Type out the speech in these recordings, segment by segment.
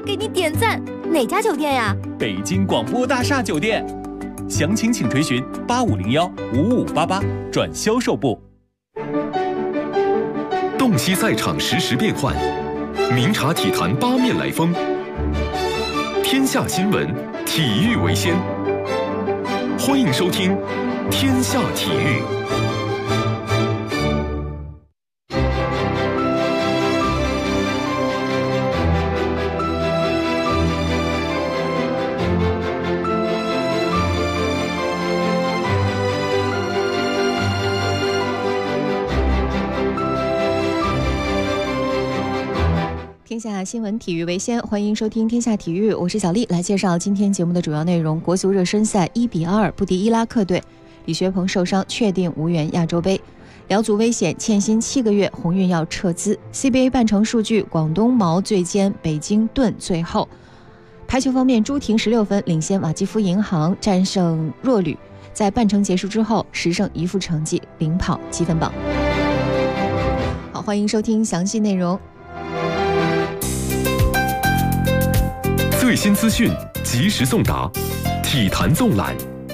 给你点赞。哪家酒店呀？ 北京广播大厦酒店。详情请垂询8501-5588转销售部。 洞悉赛场实时变幻，明察体坛八面来风。天下新闻，体育为先。欢迎收听《天下体育》。 天下新闻，体育为先，欢迎收听天下体育，我是小丽，来介绍今天节目的主要内容。国足热身赛1-2不敌伊拉克队，李学鹏受伤确定无缘亚洲杯，辽足危险，欠薪7个月，鸿运要撤资。 CBA 半程数据，广东茅最尖，北京盾最后。排球方面，朱婷16分领先瓦基夫银行，战胜弱旅，在半程结束之后10胜1负成绩领跑积分榜。好，欢迎收听详细内容。 最新资讯及时送达，体坛纵览。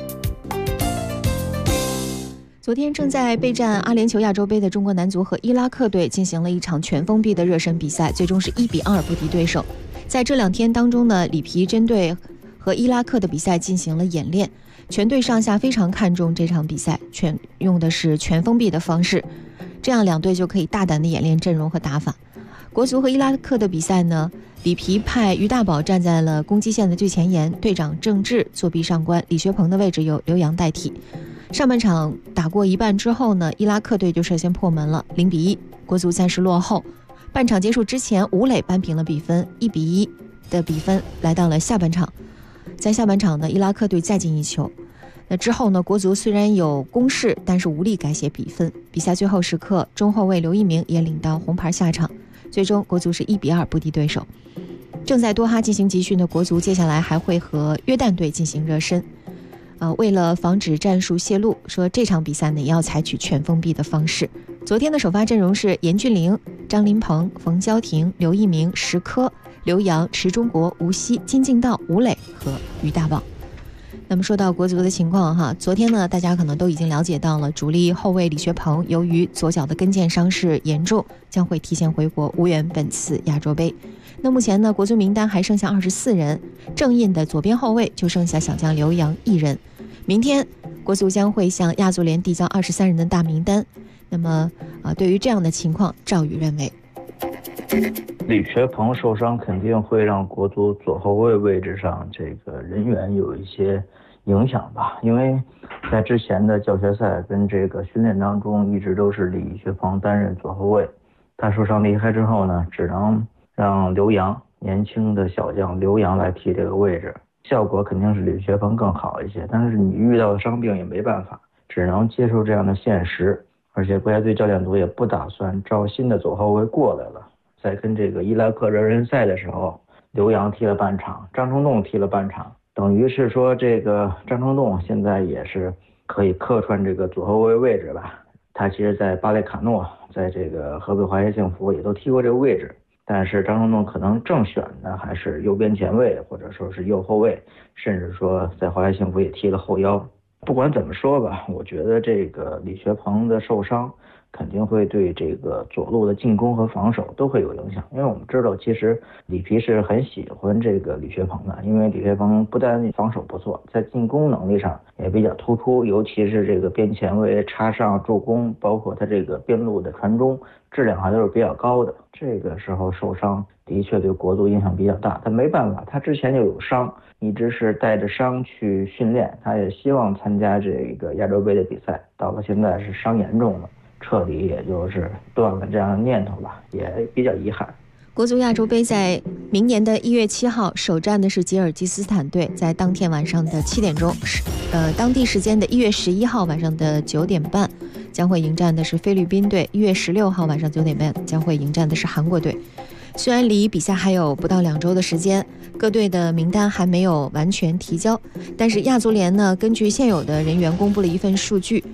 昨天正在备战阿联酋亚洲杯的中国男足和伊拉克队进行了一场全封闭的热身比赛，最终是1-2不敌对手。在这2天当中呢，里皮针对和伊拉克的比赛进行了演练，全队上下非常看重这场比赛，用的是全封闭的方式，这样两队就可以大胆的演练阵容和打法。国足和伊拉克的比赛呢，里皮派于大宝站在了攻击线的最前沿，队长郑智作壁上观，李学鹏的位置由刘洋代替。上半场打过一半之后呢，伊拉克队就率先破门了，0-1，国足暂时落后。半场结束之前，吴磊扳平了比分，1-1的比分来到了下半场。在下半场呢，伊拉克队再进一球。那之后呢，国足虽然有攻势，但是无力改写比分。比赛最后时刻，中后卫刘一鸣也领到红牌下场。最终国足是1-2不敌对手。正在多哈进行集训的国足，接下来还会和约旦队进行热身。为了防止战术泄露，说这场比赛呢也要采取全封闭的方式。昨天的首发阵容是严俊凌、张琳芃、冯潇霆、刘一鸣、石科、刘洋、池忠国、吴曦、金敬道、吴磊和于大宝。那么说到国足的情况哈，昨天呢大家可能都已经了解到了，主力后卫李学鹏由于左脚的跟腱伤势严重，将会提前回国，无缘本次亚洲杯。那目前呢，国足名单还剩下24人，正印的左边后卫就剩下小将刘洋1人。明天国足将会向亚足联递交23人的大名单。那么对于这样的情况，赵宇认为， 李学鹏受伤肯定会让国足左后卫位置上这个人员有一些影响吧，因为在之前的教学赛跟这个训练当中，一直都是李学鹏担任左后卫。他受伤离开之后呢，只能让刘洋，年轻的小将刘洋来替这个位置，效果肯定是李学鹏更好一些。但是你遇到伤病也没办法，只能接受这样的现实。而且国家队教练组也不打算招新的左后卫过来了。在跟这个伊拉克热身赛的时候，刘洋踢了半场，张成栋踢了半场，等于是说这个张成栋现在也是可以客串这个左后卫位置吧。他其实在巴列卡诺，在这个河北华夏幸福也都踢过这个位置，但是张成栋可能正选的还是右边前卫，或者说是右后卫，甚至说在华夏幸福也踢了后腰。不管怎么说吧，我觉得这个李学鹏的受伤肯定会对这个左路的进攻和防守都会有影响。因为我们知道其实里皮是很喜欢这个李学鹏的，因为李学鹏不但防守不错，在进攻能力上也比较突出，尤其是这个边前卫插上助攻，包括他这个边路的传中质量还都是比较高的。这个时候受伤的确对国足影响比较大，但没办法，他之前就有伤，一直是带着伤去训练，他也希望参加这个亚洲杯的比赛，到了现在是伤严重了，彻底也就是断了这样的念头吧，也比较遗憾。 国足亚洲杯在明年的1月7号首战的是吉尔吉斯斯坦队，在当天晚上的7点钟，当地时间的1月11号晚上的9点半将会迎战的是菲律宾队，1月16号晚上9点半将会迎战的是韩国队。虽然离比赛还有不到2周的时间，各队的名单还没有完全提交，但是亚足联呢，根据现有的人员公布了一份数据，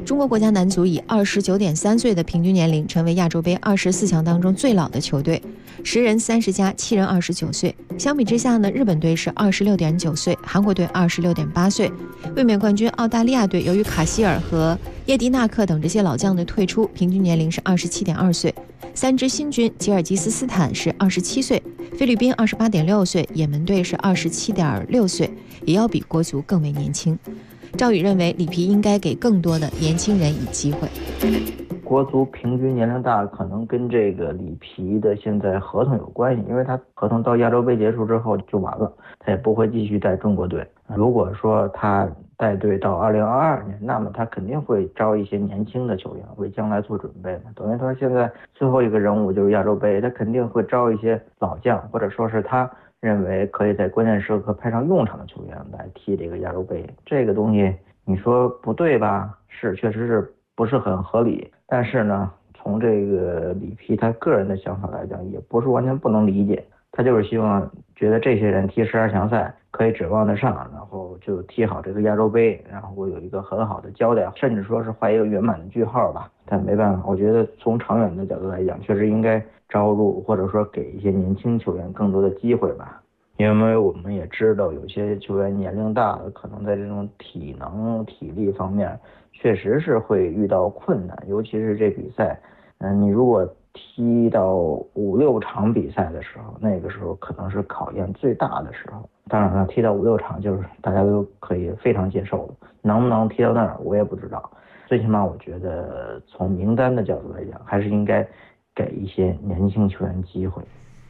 中国国家男足以29.3岁的平均年龄成为亚洲杯24强当中最老的球队，10人30加，7人29岁。相比之下呢，日本队是26.9岁，韩国队26.8岁。卫冕冠军澳大利亚队由于卡希尔和叶迪纳克等这些老将的退出，平均年龄是27.2岁。3支新军吉尔吉斯斯坦是27岁，菲律宾28.6岁，也门队是27.6岁，也要比国足更为年轻。赵宇认为里皮应该给更多的年轻人以机会。 国足平均年龄大可能跟这个里皮的现在合同有关系，因为他合同到亚洲杯结束之后就完了，他也不会继续带中国队。如果说他带队到2022年，那么他肯定会招一些年轻的球员为将来做准备嘛。等于说现在最后一个任务就是亚洲杯，他肯定会招一些老将，或者说是他认为可以在关键时刻派上用场的球员来踢这个亚洲杯。这个东西你说不对吧？是，确实是不是很合理。但是呢，从这个里皮他个人的想法来讲，也不是完全不能理解。他就是希望觉得这些人踢12强赛可以指望得上，然后就踢好这个亚洲杯，然后有一个很好的交代，甚至说是画一个圆满的句号吧。但没办法，我觉得从长远的角度来讲，确实应该招入或者说给一些年轻球员更多的机会吧。因为我们也知道有些球员年龄大了，可能在这种体能体力方面确实是会遇到困难，尤其是这比赛你如果踢到5-6场比赛的时候，那个时候可能是考验最大的时候。当然了，踢到5-6场就是大家都可以非常接受的，能不能踢到那儿我也不知道。最起码我觉得从名单的角度来讲，还是应该给一些年轻球员机会。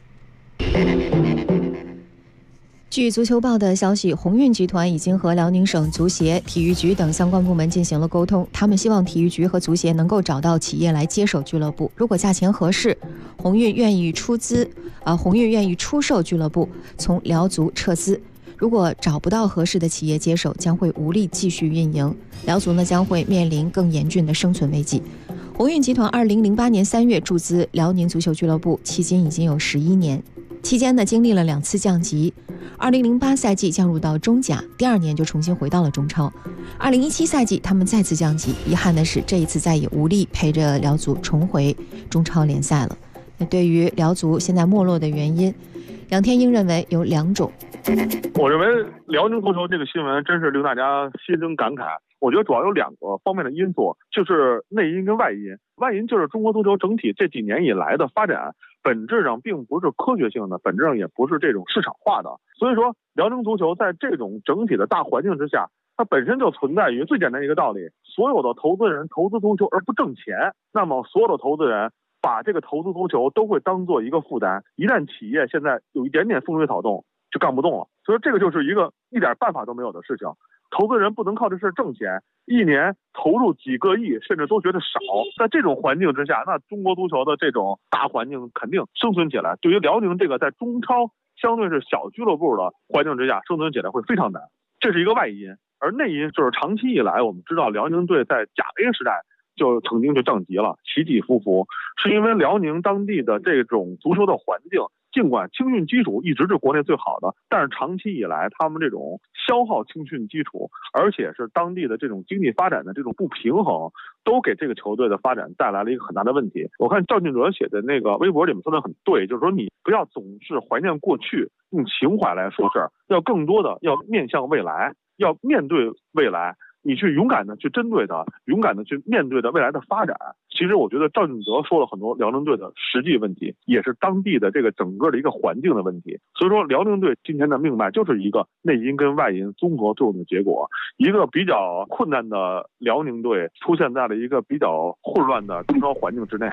据足球报的消息，鸿运集团已经和辽宁省足协、体育局等相关部门进行了沟通，他们希望体育局和足协能够找到企业来接手俱乐部，如果价钱合适，鸿运愿意出售俱乐部，从辽足撤资。如果找不到合适的企业接手，将会无力继续运营，辽足呢将会面临更严峻的生存危机。鸿运集团2008年3月注资辽宁足球俱乐部，迄今已经有11年。期间呢，经历了2次降级，2008赛季降入到中甲，第2年就重新回到了中超。2017赛季他们再次降级，遗憾的是这一次再也无力陪着辽足重回中超联赛了。那对于辽足现在没落的原因，杨天英认为有2种。 我认为辽宁足球这个新闻真是令大家心生感慨。我觉得主要有2个方面的因素，就是内因跟外因。外因就是中国足球整体这几年以来的发展，本质上并不是科学性的，本质上也不是这种市场化的。所以说，辽宁足球在这种整体的大环境之下，它本身就存在于最简单的一个道理：所有的投资人投资足球而不挣钱，那么所有的投资人把这个投资足球都会当做一个负担。一旦企业现在有一点点风吹草动，就干不动了。所以这个就是一个一点办法都没有的事情。投资人不能靠这事挣钱，一年投入几个亿甚至都觉得少。在这种环境之下，那中国足球的这种大环境肯定生存起来，对于辽宁这个在中超相对是小俱乐部的环境之下生存起来会非常难，这是一个外因。而内因就是长期以来我们知道辽宁队在甲 A 时代就曾经就降级了，起起伏伏，是因为辽宁当地的这种足球的环境，尽管青训基础一直是国内最好的，但是长期以来他们这种消耗青训基础，而且是当地的这种经济发展的这种不平衡，都给这个球队的发展带来了一个很大的问题。我看赵俊哲写的那个微博里面说的很对，就是说你不要总是怀念过去，用情怀来说事儿，要更多的要面向未来，要面对未来，你去勇敢的去针对它，勇敢的去面对的未来的发展。其实我觉得赵俊哲说了很多辽宁队的实际问题，也是当地的这个整个的一个环境的问题。所以说辽宁队今天的命脉就是一个内因跟外因综合作用的结果。一个比较困难的辽宁队出现在了一个比较混乱的中超环境之内。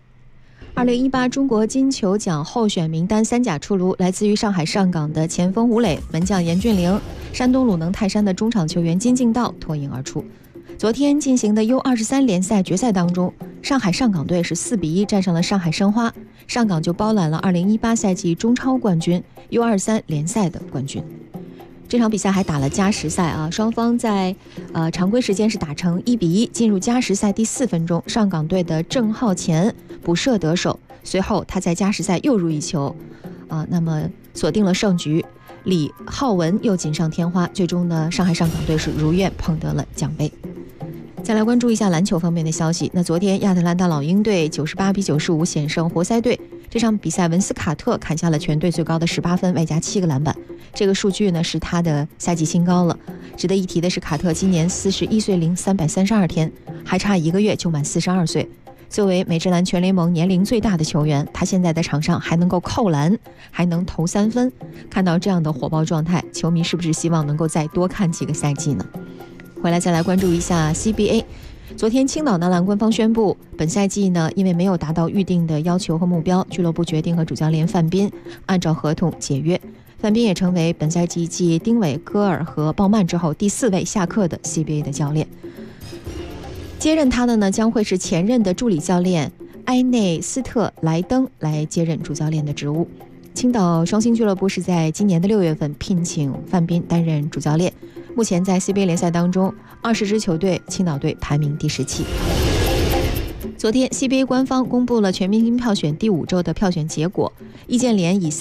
2018中国金球奖候选名单3甲出炉，来自于上海上港的前锋吴磊、门将严俊凌、山东鲁能泰山的中场球员金敬道脱颖而出。昨天进行的 U23 联赛决赛当中，上海上港队是4-1战胜了上海申花，上港就包揽了2018赛季中超冠军、U23 联赛的冠军。这场比赛还打了加时赛啊，双方在常规时间是打成1-1，进入加时赛第4分钟，上港队的郑浩前补射得手，随后他在加时赛又入一球，那么锁定了胜局。李浩文又锦上添花，最终呢，上海上港队是如愿捧得了奖杯。 再来关注一下篮球方面的消息。那昨天亚特兰大老鹰队98-95险胜活塞队，这场比赛文斯卡特砍下了全队最高的18分，外加7个篮板，这个数据呢是他的赛季新高了。值得一提的是，卡特今年41岁零332天，还差1个月就满42岁。作为美职篮全联盟年龄最大的球员，他现在在场上还能够扣篮，还能投3分。看到这样的火爆状态，球迷是不是希望能够再多看几个赛季呢？回来再来关注一下 CBA。 昨天青岛男篮官方宣布，本赛季呢因为没有达到预定的要求和目标，俱乐部决定和主教练范斌按照合同解约。范斌也成为本赛季继丁伟、戈尔和鲍曼之后第4位下课的 CBA 的教练。接任他的呢将会是前任的助理教练埃内斯特莱登来接任主教练的职务。青岛双星俱乐部是在今年的6月份聘请范斌担任主教练。目前在 CBA 联赛当中，20支球队，青岛队排名第17。昨天 CBA 官方公布了全明星票选第5周的票选结果，易建联以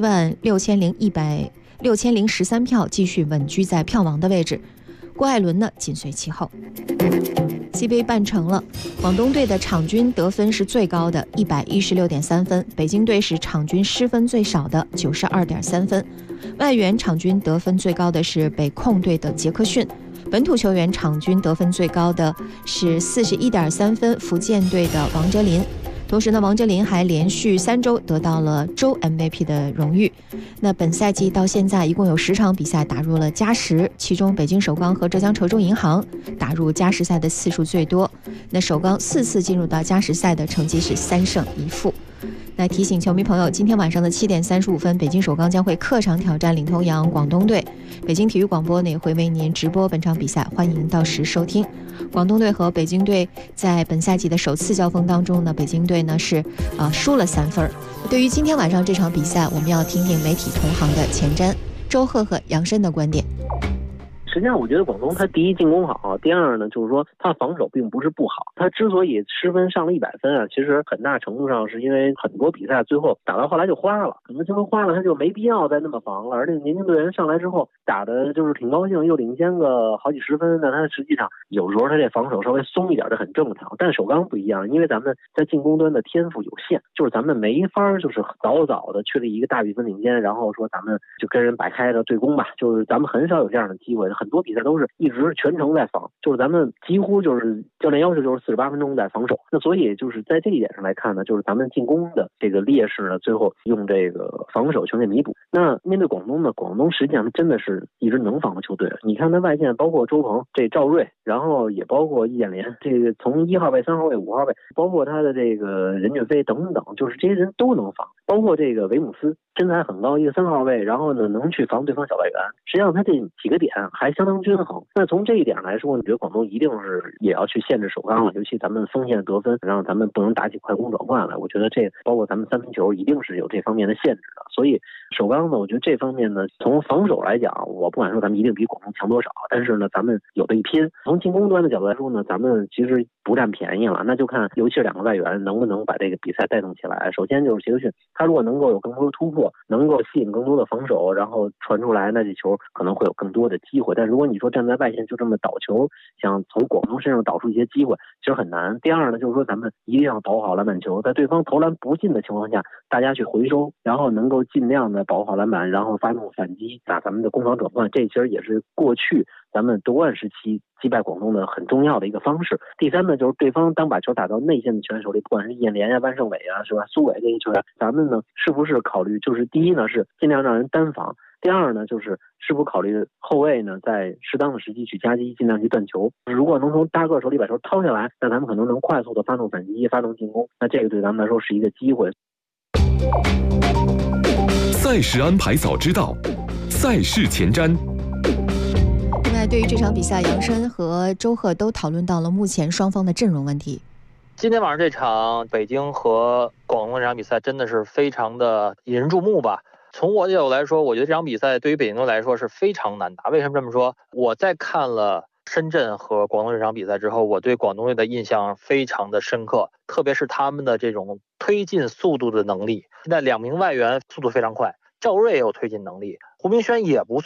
376113票继续稳居在票王的位置，郭艾伦呢紧随其后。CBA 办成了，广东队的场均得分是最高的116.3分，北京队是场均失分最少的92.3分，外援场均得分最高的是北控队的杰克逊，本土球员场均得分最高的是41.3分，福建队的王哲林。同时呢，王哲林还连续3周得到了周 MVP 的荣誉。那本赛季到现在一共有10场比赛打入了加时，其中北京首钢和浙江稠州银行打入加时赛的次数最多。那首钢4次进入到加时赛的成绩是3胜1负。那提醒球迷朋友，今天晚上的7点35分，北京首钢将会客场挑战领头羊广东队。北京体育广播呢也会为您直播本场比赛，欢迎到时收听。广东队和北京队在本赛季的首次交锋当中呢，北京队呢是输了3分。对于今天晚上这场比赛，我们要听听媒体同行的前瞻周赫和杨申的观点。 实际上我觉得广东他第一进攻好，第二呢就是说他防守并不是不好，他之所以失分上了100分啊，其实很大程度上是因为很多比赛最后打到后来就花了，可能球队花了他就没必要再那么防了，而且年轻队员上来之后打的就是挺高兴，又领先个好几十分，那他实际上有时候他这防守稍微松一点这很正常。但首钢不一样，因为咱们在进攻端的天赋有限，就是咱们没法就是早的确立一个大比分领先，然后说咱们就跟人摆开的对攻吧，就是咱们很少有这样的机会，很多比赛都是一直全程在防，就是咱们几乎就是教练要求就是48分钟在防守。那所以就是在这一点上来看呢，就是咱们进攻的这个劣势呢，最后用这个防守全给弥补。那面对广东呢，广东实际上真的是一支能防的球队。你看他外线包括周鹏、这赵睿，然后也包括易建联，这个从1号位、3号位、5号位，包括他的这个任骏飞等等，就是这些人都能防。包括这个维姆斯身材很高，一个3号位，然后呢能去防对方小外援，实际上他这几个点还相当均衡。那从这一点来说，你觉得广东一定是也要去限制首钢了，尤其咱们锋线得分，让咱们不能打起快攻转换来。我觉得这包括咱们3分球一定是有这方面的限制的。所以首钢呢，我觉得这方面呢，从防守来讲，我不敢说咱们一定比广东强多少，但是呢咱们有的一拼。从进攻端的角度来说呢，咱们其实不占便宜了，那就看尤其是2个外援能不能把这个比赛带动起来。首先就是杰克逊，他如果能够有更多的突破，能够吸引更多的防守，然后传出来，那这球可能会有更多的机会。但如果你说站在外线就这么倒球，想从广东身上导出一些机会，其实很难。第二呢，就是说咱们一定要保好篮板球，在对方投篮不进的情况下，大家去回收，然后能够尽量的保好篮板，然后发动反击，打咱们的攻防转换。这其实也是过去咱们夺冠时期击败广东的很重要的一个方式。第三呢，就是对方当把球打到内线的球员手里，不管是易建联啊、万胜伟啊，是吧？苏伟这些球员，咱们呢是不是考虑，就是第一呢是尽量让人单防，第二呢就是是否考虑后卫呢在适当的时机去夹击，尽量去断球。如果能从大个手里把球掏下来，那咱们可能能快速的发动反击、发动进攻，那这个对咱们来说是一个机会。 赛事安排早知道，赛事前瞻。 另外，对于这场比赛，杨申和周赫都讨论到了目前双方的阵容问题。 今天晚上这场北京和广东这场比赛真的是非常的引人注目吧。从我的角度来说，我觉得这场比赛对于北京队来说是非常难打。为什么这么说？我在看了深圳和广东这场比赛之后，我对广东队的印象非常的深刻，特别是他们的这种推进速度的能力。现在2名外援速度非常快，赵睿也有推进能力，胡明轩也不错。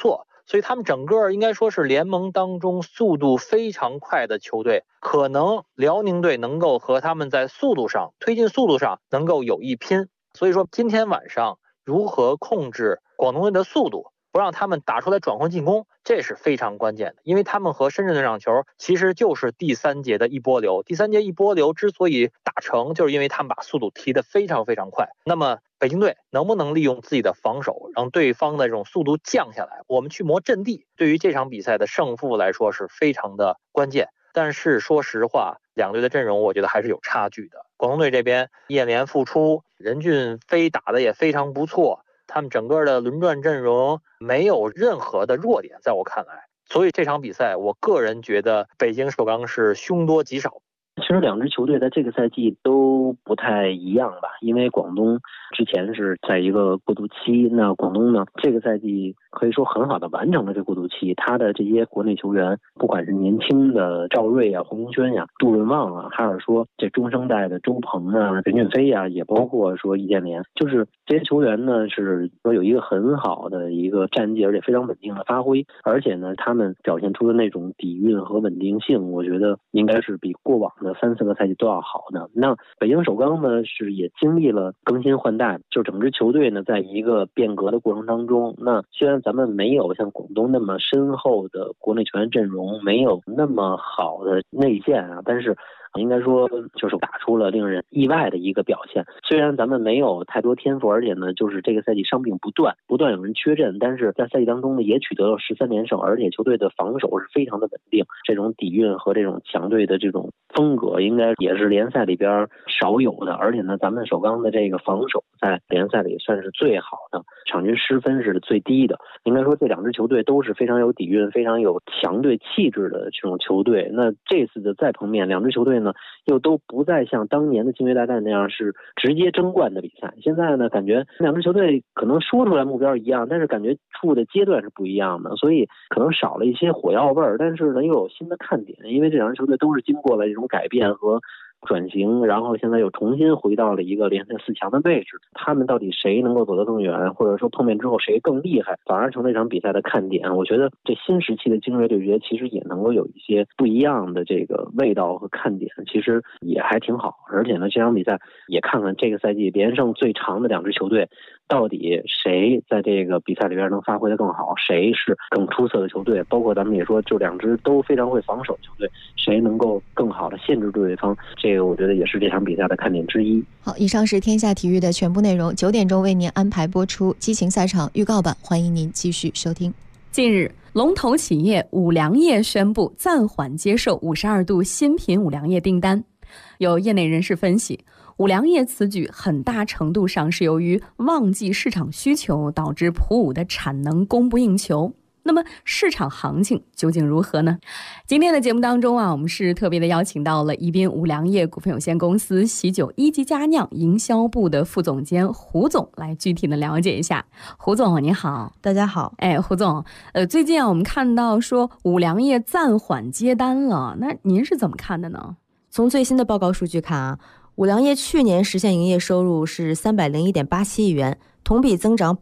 所以他们整个应该说是联盟当中速度非常快的球队，可能辽宁队能够和他们在速度上推进速度上能够有一拼。所以说今天晚上如何控制广东队的速度，不让他们打出来转换进攻，这是非常关键的。因为他们和深圳队这场球其实就是第3节的一波流，第3节一波流之所以打成，就是因为他们把速度提得非常非常快。那么北京队能不能利用自己的防守让对方的这种速度降下来，我们去磨阵地，对于这场比赛的胜负来说是非常的关键。但是说实话，两队的阵容我觉得还是有差距的。广东队这边叶联复出，任骏飞打得也非常不错，他们整个的轮转阵容没有任何的弱点，在我看来。所以这场比赛我个人觉得北京首钢是凶多吉少。 其实两支球队在这个赛季都不太一样吧，因为广东之前是在一个过渡期，那广东呢这个赛季可以说很好的完成了这个过渡期，他的这些国内球员，不管是年轻的赵睿啊、洪明轩呀、杜润旺啊，还是说这中生代的周鹏啊、任骏飞啊，也包括说易建联，就是这些球员呢是说有一个很好的一个战绩，而且非常稳定的发挥，而且呢他们表现出的那种底蕴和稳定性，我觉得应该是比过往的3-4个赛季都要好的。那北京首钢呢是也经历了更新换代，就整支球队呢在一个变革的过程当中，那虽然咱们没有像广东那么深厚的国内球员阵容，没有那么好的内线啊，但是应该说就是打出了令人意外的一个表现。虽然咱们没有太多天赋，而且呢就是这个赛季伤病不断有人缺阵，但是在赛季当中呢也取得了13连胜，而且球队的防守是非常的稳定，这种底蕴和这种强队的这种风格应该也是联赛里边少有的。而且呢咱们首钢的这个防守在联赛里算是最好的，场均失分是最低的。应该说这两支球队都是非常有底蕴、非常有强队气质的这种球队。那这次的再碰面，两支球队呢又都不再像当年的劲锐大战那样是直接争冠的比赛，现在呢感觉两支球队可能说出来目标一样，但是感觉处的阶段是不一样的，所以可能少了一些火药味儿，但是呢又有新的看点，因为这两支球队都是经过了这种改变和转型，然后现在又重新回到了一个联赛4强的位置，他们到底谁能够走得更远，或者说碰面之后谁更厉害，反而成这场比赛的看点。我觉得这新时期的精锐对决其实也能够有一些不一样的这个味道和看点，其实也还挺好。而且呢这场比赛也看看这个赛季连胜最长的两支球队到底谁在这个比赛里边能发挥得更好，谁是更出色的球队，包括咱们也说就两支都非常会防守球队，谁能够更好的限制对方，这个我觉得也是这场比赛的看点之一。 好，以上是天下体育的全部内容，9点钟为您安排播出激情赛场预告版，欢迎您继续收听。 近日，龙头企业五粮液宣布暂缓接受52度新品五粮液订单。有业内人士分析，五粮液此举很大程度上是由于旺季市场需求导致普五的产能供不应求。那么市场行情究竟如何呢？今天的节目当中我们是特别的邀请到了宜宾五粮液股份有限公司喜酒一级佳酿营销部的副总监胡总来具体的了解一下。胡总你好。 大家好。 胡总，最近我们看到说五粮液暂缓接单了，那您是怎么看的呢？ 从最新的报告数据看五粮液去年实现营业收入是301.87亿元，同比增长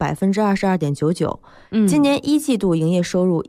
22.99%。今年1季度营业收入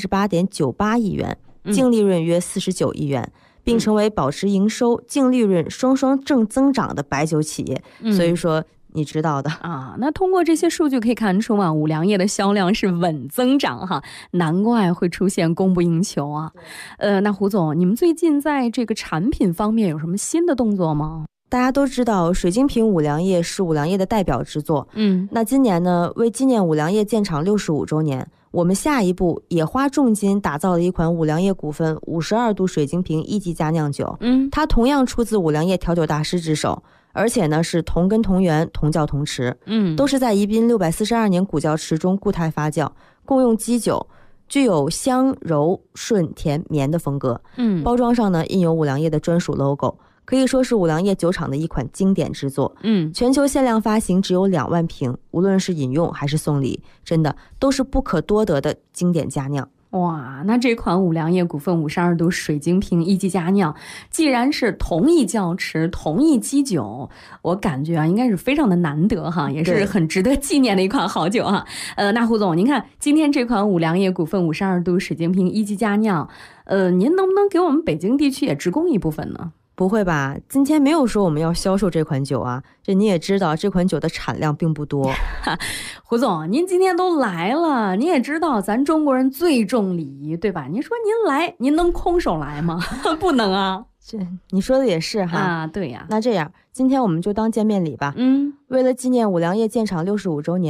138.98亿元，净利润约49亿元，并成为保持营收、净利润双双正增长的白酒企业。所以说你知道的那通过这些数据可以看出五粮液的销量是稳增长哈，难怪会出现供不应求啊。那胡总，你们最近在这个产品方面有什么新的动作吗？ 大家都知道水晶瓶五粮液是五粮液的代表之作。那今年呢，为纪念五粮液建厂65周年，我们下一步也花重金打造了一款五粮液股份52度水晶瓶一级佳酿酒。它同样出自五粮液调酒大师之手，而且呢是同根同源同窖同池，都是在宜宾642年古窖池中固态发酵，共用基酒，具有香柔顺甜绵的风格。包装上呢印有五粮液的专属 logo，可以说是五粮液酒厂的一款经典之作。全球限量发行只有2万瓶，无论是饮用还是送礼，真的都是不可多得的经典佳酿。 哇，那这款五粮液股份52度水晶瓶一级佳酿，既然是同一窖池、同一基酒，我感觉啊，应该是非常的难得哈，也是很值得纪念的一款好酒哈。那胡总，您看今天这款五粮液股份52度水晶瓶一级佳酿，您能不能给我们北京地区也直供一部分呢？ 不会吧，今天没有说我们要销售这款酒啊，这你也知道这款酒的产量并不多。 胡总，您今天都来了，您也知道咱中国人最重礼仪，对吧？您说您来，您能空手来吗？不能啊。 这你说的也是哈。 啊，对呀。 那这样今天我们就当见面礼吧。为了纪念五粮液建厂65周年，